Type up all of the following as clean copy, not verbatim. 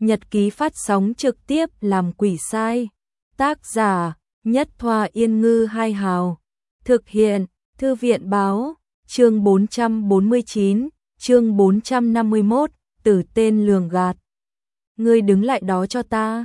Nhật ký phát sóng trực tiếp làm quỷ sai. Tác giả Nhất Thoa Yên Ngư Hai Hào. Thực hiện Thư viện Báo. Chương 449, chương 451, Tử tên lường gạt. Ngươi đứng lại đó cho ta.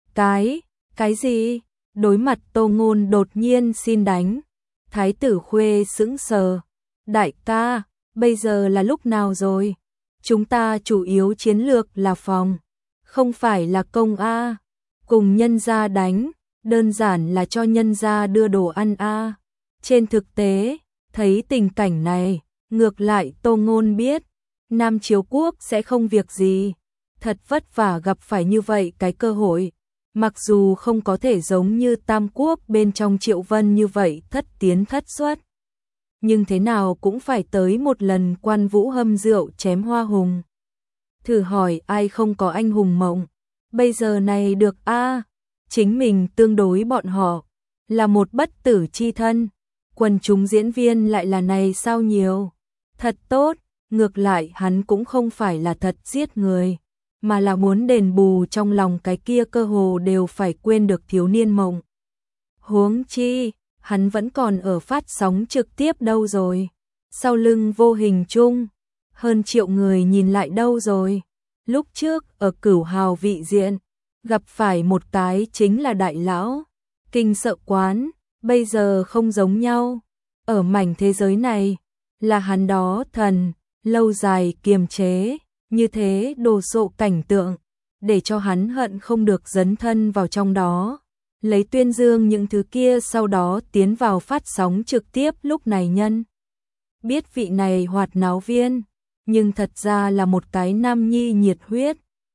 Cái gì? Đối mặt Tô Ngôn đột nhiên xin đánh. Thái tử Khuê sững sờ. Đại ca, bây giờ là lúc nào rồi? Chúng ta chủ yếu chiến lược là phòng, không phải là công a. Cùng nhân gia đánh, đơn giản là cho nhân gia đưa đồ ăn a. Trên thực tế, thấy tình cảnh này, ngược lại Tô Ngôn biết, Nam Chiếu Quốc sẽ không việc gì. Thật vất vả gặp phải như vậy cái cơ hội, mặc dù không có thể giống như Tam Quốc bên trong Triệu Vân như vậy thất tiến thất xuất, nhưng thế nào cũng phải tới một lần Quan Vũ hâm rượu chém hoa hùng. Thử hỏi ai không có anh hùng mộng, bây giờ này được a, chính mình tương đối bọn họ, là một bất tử chi thân, quần chúng diễn viên lại là này sao nhiều. Thật tốt, ngược lại hắn cũng không phải là thật giết người, mà là muốn đền bù trong lòng cái kia cơ hồ đều phải quên được thiếu niên mộng. Huống chi, hắn vẫn còn ở phát sóng trực tiếp đâu rồi. Sau lưng vô hình chung, hơn triệu người nhìn lại đâu rồi. Lúc trước ở Cửu Hào vị diện, gặp phải một cái chính là đại lão, kinh sợ quán, bây giờ không giống nhau. Ở mảnh thế giới này, là hắn đó thần, lâu dài kiềm chế, như thế đồ sộ cảnh tượng, để cho hắn hận không được dấn thân vào trong đó. Lấy tuyên dương những thứ kia sau đó tiến vào phát sóng trực tiếp lúc này nhân. Biết vị này hoạt náo viên, nhưng thật ra là một cái nam nhi nhiệt huyết.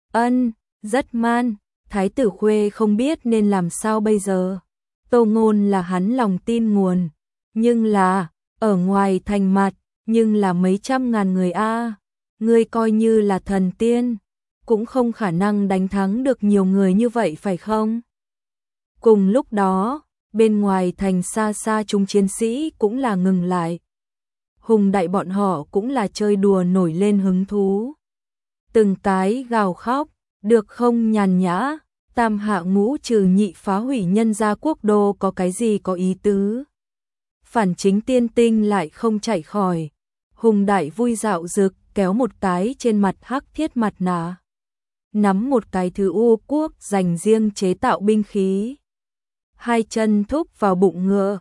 Rất man, Thái tử Khuê không biết nên làm sao bây giờ. Tô Ngôn là hắn lòng tin nguồn, nhưng là, ở ngoài thành mặt, nhưng là mấy trăm ngàn người a. Ngươi coi như là thần tiên, cũng không khả năng đánh thắng được nhiều người như vậy phải không? Cùng lúc đó, bên ngoài thành xa xa chúng chiến sĩ cũng là ngừng lại. Hùng đại bọn họ cũng là chơi đùa nổi lên hứng thú. Từng cái gào khóc, được không nhàn nhã, tam hạ ngũ trừ nhị phá hủy nhân gia quốc đô có cái gì có ý tứ. Phản chính tiên tinh lại không chạy khỏi. Hùng đại vui dạo dực kéo một cái trên mặt hắc thiết mặt nạ. Nắm một cái thứ U Quốc dành riêng chế tạo binh khí. Hai chân thúc vào bụng ngựa,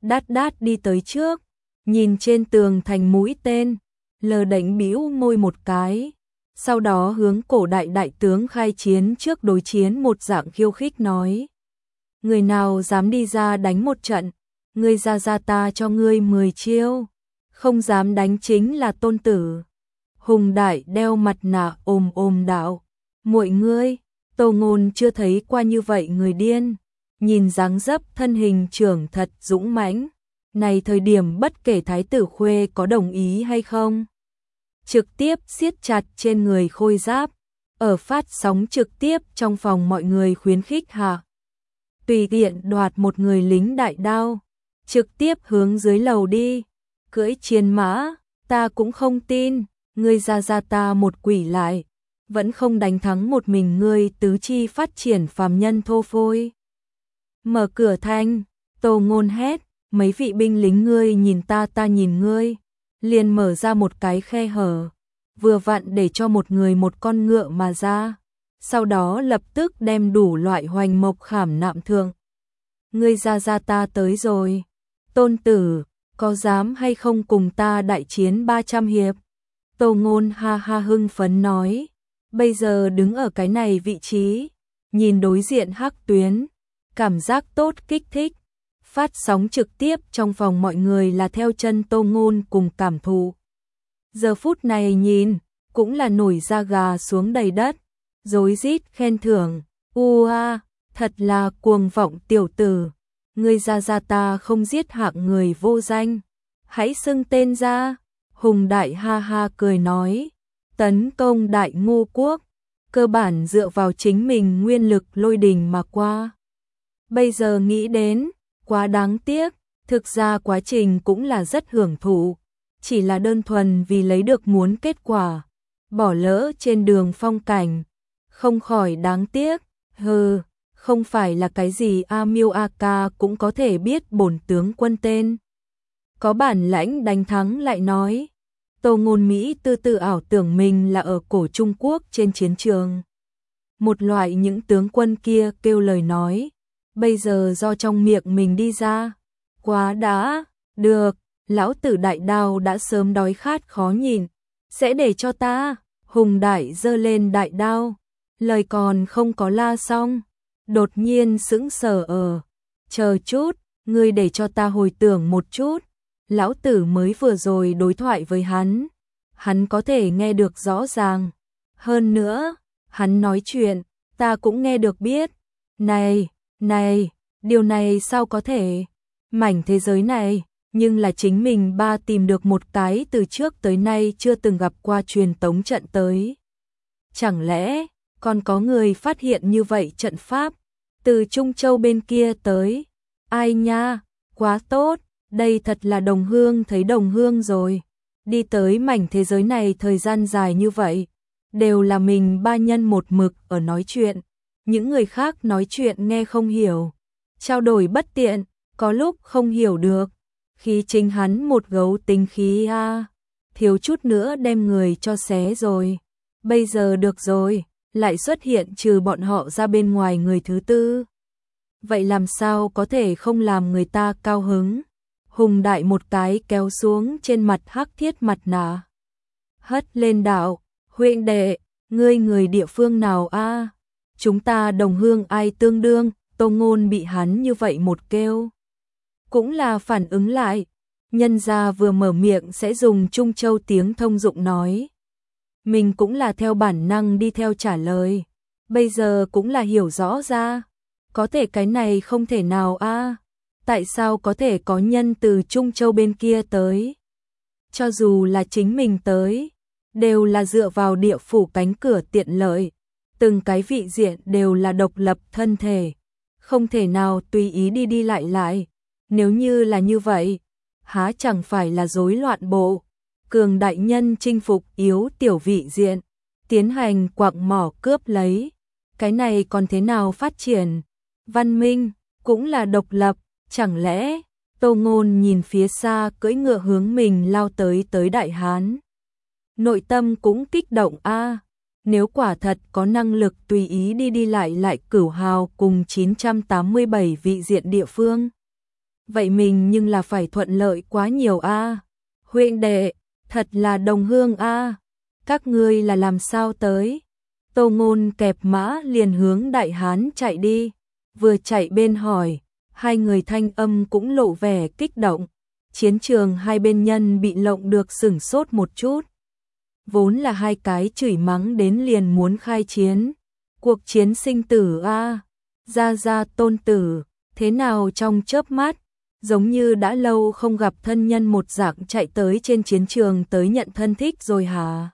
đát đi tới trước, nhìn trên tường thành mũi tên, lờ đánh bĩu môi một cái, sau đó hướng cổ đại tướng khai chiến trước đối chiến một dạng khiêu khích nói. Người nào dám đi ra đánh một trận, ngươi ra ta cho ngươi 10 chiêu, không dám đánh chính là tôn tử. Hùng đại đeo mặt nạ ồm đạo, muội ngươi, Tô Ngôn chưa thấy qua như vậy người điên. Nhìn dáng dấp thân hình trưởng thật dũng mãnh, này thời điểm bất kể Thái tử Khuê có đồng ý hay không, trực tiếp siết chặt trên người khôi giáp, ở phát sóng trực tiếp trong phòng mọi người khuyến khích hạ. Tùy tiện đoạt một người lính đại đao, trực tiếp hướng dưới lầu đi, cưỡi chiến mã, ta cũng không tin, ngươi ra ta một quỷ lại, vẫn không đánh thắng một mình ngươi tứ chi phát triển phàm nhân thô phôi. Mở cửa thành, Tô Ngôn hét, mấy vị binh lính ngươi nhìn ta nhìn ngươi, liền mở ra một cái khe hở, vừa vặn để cho một người một con ngựa mà ra, sau đó lập tức đem đủ loại hoành mộc khảm nạm thượng. Ngươi ra ta tới rồi, tôn tử, có dám hay không cùng ta đại chiến 300 hiệp? Tô Ngôn ha ha hưng phấn nói, bây giờ đứng ở cái này vị trí, nhìn đối diện hắc tuyến, cảm giác tốt kích thích. Phát sóng trực tiếp trong phòng mọi người là theo chân Tô Ngôn cùng cảm thụ. Giờ phút này nhìn, cũng là nổi da gà xuống đầy đất, rối rít khen thưởng. Thật là cuồng vọng tiểu tử. Ngươi ra ta không giết hạng người vô danh. Hãy xưng tên ra. Hùng đại ha ha cười nói. Tấn công đại ngô quốc, cơ bản dựa vào chính mình nguyên lực lôi đình mà qua. Bây giờ nghĩ đến, quá đáng tiếc, thực ra quá trình cũng là rất hưởng thụ, chỉ là đơn thuần vì lấy được muốn kết quả, bỏ lỡ trên đường phong cảnh, không khỏi đáng tiếc, hừ, không phải là cái gì A Miêu A Ca cũng có thể biết bổn tướng quân tên. Có bản lãnh đánh thắng lại nói. Tô Ngôn Mỹ tự ảo tưởng mình là ở cổ Trung Quốc trên chiến trường. Một loại những tướng quân kia kêu lời nói, bây giờ do trong miệng mình đi ra. Quá đã, được, lão tử đại đao đã sớm đói khát khó nhìn, sẽ để cho ta. Hùng Đại giơ lên đại đao, lời còn không có la xong, đột nhiên sững sờ chờ chút, ngươi để cho ta hồi tưởng một chút. Lão tử mới vừa rồi đối thoại với hắn có thể nghe được rõ ràng. Hơn nữa, hắn nói chuyện, ta cũng nghe được biết. Này, điều này sao có thể? Mảnh thế giới này, nhưng là chính mình ba tìm được một cái từ trước tới nay chưa từng gặp qua truyền tống trận tới. Chẳng lẽ, còn có người phát hiện như vậy trận pháp, từ Trung Châu bên kia tới? Ai nha, quá tốt, đây thật là đồng hương thấy đồng hương rồi. Đi tới mảnh thế giới này thời gian dài như vậy, đều là mình ba nhân một mực ở nói chuyện. Những người khác nói chuyện nghe không hiểu, trao đổi bất tiện, có lúc không hiểu được. Khí chính hắn một gấu tính khí a, thiếu chút nữa đem người cho xé rồi. Bây giờ được rồi, lại xuất hiện trừ bọn họ ra bên ngoài người thứ tư. Vậy làm sao có thể không làm người ta cao hứng? Hùng Đại một cái kéo xuống trên mặt hắc thiết mặt nạ, hất lên đạo, huynh đệ, ngươi người địa phương nào a? Chúng ta đồng hương ai tương đương? Tô Ngôn bị hắn như vậy một kêu, cũng là phản ứng lại, nhân gia vừa mở miệng sẽ dùng Trung Châu tiếng thông dụng nói. Mình cũng là theo bản năng đi theo trả lời, bây giờ cũng là hiểu rõ ra, có thể cái này không thể nào a. Tại sao có thể có nhân từ Trung Châu bên kia tới? Cho dù là chính mình tới, đều là dựa vào địa phủ cánh cửa tiện lợi, từng cái vị diện đều là độc lập thân thể, không thể nào tùy ý đi lại. Nếu như là như vậy, há chẳng phải là rối loạn bộ, cường đại nhân chinh phục yếu tiểu vị diện, tiến hành quặng mỏ cướp lấy, cái này còn thế nào phát triển? Văn minh, cũng là độc lập, chẳng lẽ? Tô Ngôn nhìn phía xa cưỡi ngựa hướng mình lao tới Đại Hán. Nội tâm cũng kích động a, nếu quả thật có năng lực tùy ý đi lại Cửu Hào cùng 987 vị diện địa phương. Vậy mình nhưng là phải thuận lợi quá nhiều a. Huynh đệ, thật là đồng hương a. Các ngươi là làm sao tới? Tô Ngôn kẹp mã liền hướng Đại Hán chạy đi, vừa chạy bên hỏi, hai người thanh âm cũng lộ vẻ kích động. Chiến trường hai bên nhân bị lộng được sửng sốt một chút. Vốn là hai cái chửi mắng đến liền muốn khai chiến. Cuộc chiến sinh tử a, gia tôn tử, thế nào trong chớp mắt, giống như đã lâu không gặp thân nhân một dạng chạy tới trên chiến trường tới nhận thân thích rồi hả?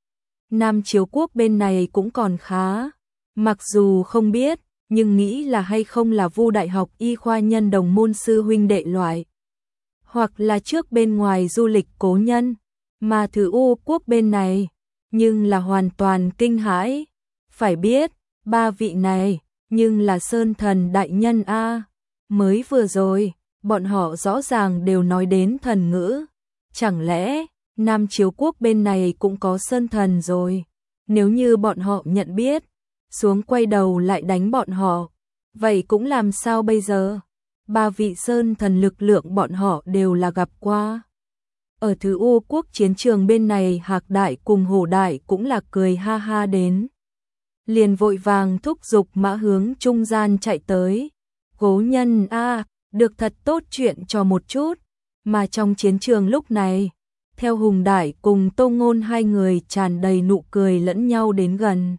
Nam Chiếu Quốc bên này cũng còn khá, mặc dù không biết, nhưng nghĩ là hay không là Vu Đại học y khoa nhân đồng môn sư huynh đệ loại, hoặc là trước bên ngoài du lịch cố nhân, mà Thứ U Quốc bên này, nhưng là hoàn toàn kinh hãi. Phải biết, ba vị này, nhưng là Sơn Thần đại nhân a. Mới vừa rồi, bọn họ rõ ràng đều nói đến thần ngữ. Chẳng lẽ, Nam Chiếu Quốc bên này cũng có Sơn Thần rồi? Nếu như bọn họ nhận biết, xuống quay đầu lại đánh bọn họ, vậy cũng làm sao bây giờ? Ba vị Sơn Thần lực lượng bọn họ đều là gặp qua. Ở Thứ U Quốc chiến trường bên này Hạc Đại cùng Hổ Đại cũng là cười ha ha đến. Liền vội vàng thúc giục mã hướng trung gian chạy tới. Cố nhân a, được thật tốt chuyện cho một chút. Mà trong chiến trường lúc này, theo Hùng Đại cùng Tô Ngôn hai người tràn đầy nụ cười lẫn nhau đến gần.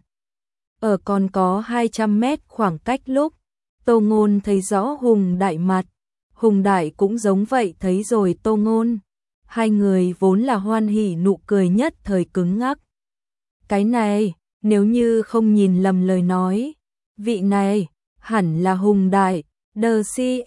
Ở còn có 200 mét khoảng cách lúc, Tô Ngôn thấy rõ Hùng Đại mặt. Hùng Đại cũng giống vậy thấy rồi Tô Ngôn. Hai người vốn là hoan hỉ nụ cười nhất thời cứng ngắc. Cái này, nếu như không nhìn lầm lời nói, vị này, hẳn là Hùng Đại, the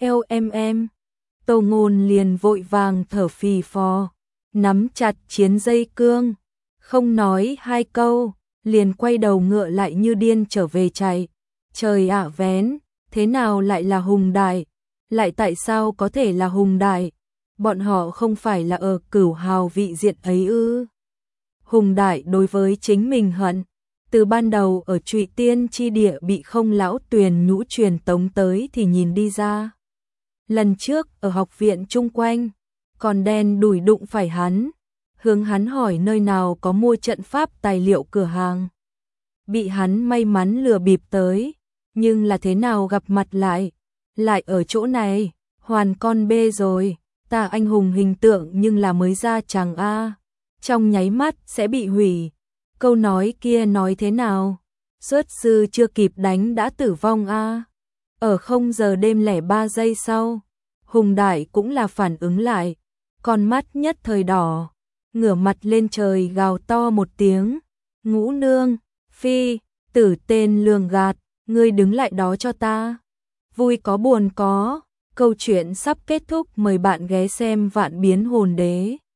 CLMM. Tô Ngôn liền vội vàng thở phì phò, nắm chặt chiến dây cương, không nói hai câu, liền quay đầu ngựa lại như điên trở về chạy. Trời ạ vén, thế nào lại là Hùng Đại? Lại tại sao có thể là Hùng Đại? Bọn họ không phải là ở Cửu Hào vị diện ấy ư? Hùng Đại đối với chính mình hận, từ ban đầu ở Trụy Tiên chi địa bị Không lão Tuyền nhũ truyền tống tới thì nhìn đi ra. Lần trước ở học viện chung quanh, còn đen đủi đụng phải hắn, hướng hắn hỏi nơi nào có mua trận pháp tài liệu cửa hàng. Bị hắn may mắn lừa bịp tới, nhưng là thế nào gặp mặt lại ở chỗ này, hoàn con bê rồi, ta anh hùng hình tượng nhưng là mới ra chẳng a, trong nháy mắt sẽ bị hủy. Câu nói kia nói thế nào? Xuất sư chưa kịp đánh đã tử vong a. Ở 0 giờ đêm lẻ 3 giây sau, Hùng Đại cũng là phản ứng lại, con mắt nhất thời đỏ, ngửa mặt lên trời gào to một tiếng, Ngũ nương, phi, tử tên lường gạt, ngươi đứng lại đó cho ta. Vui có buồn có, câu chuyện sắp kết thúc, mời bạn ghé xem Vạn Biến Hồn Đế.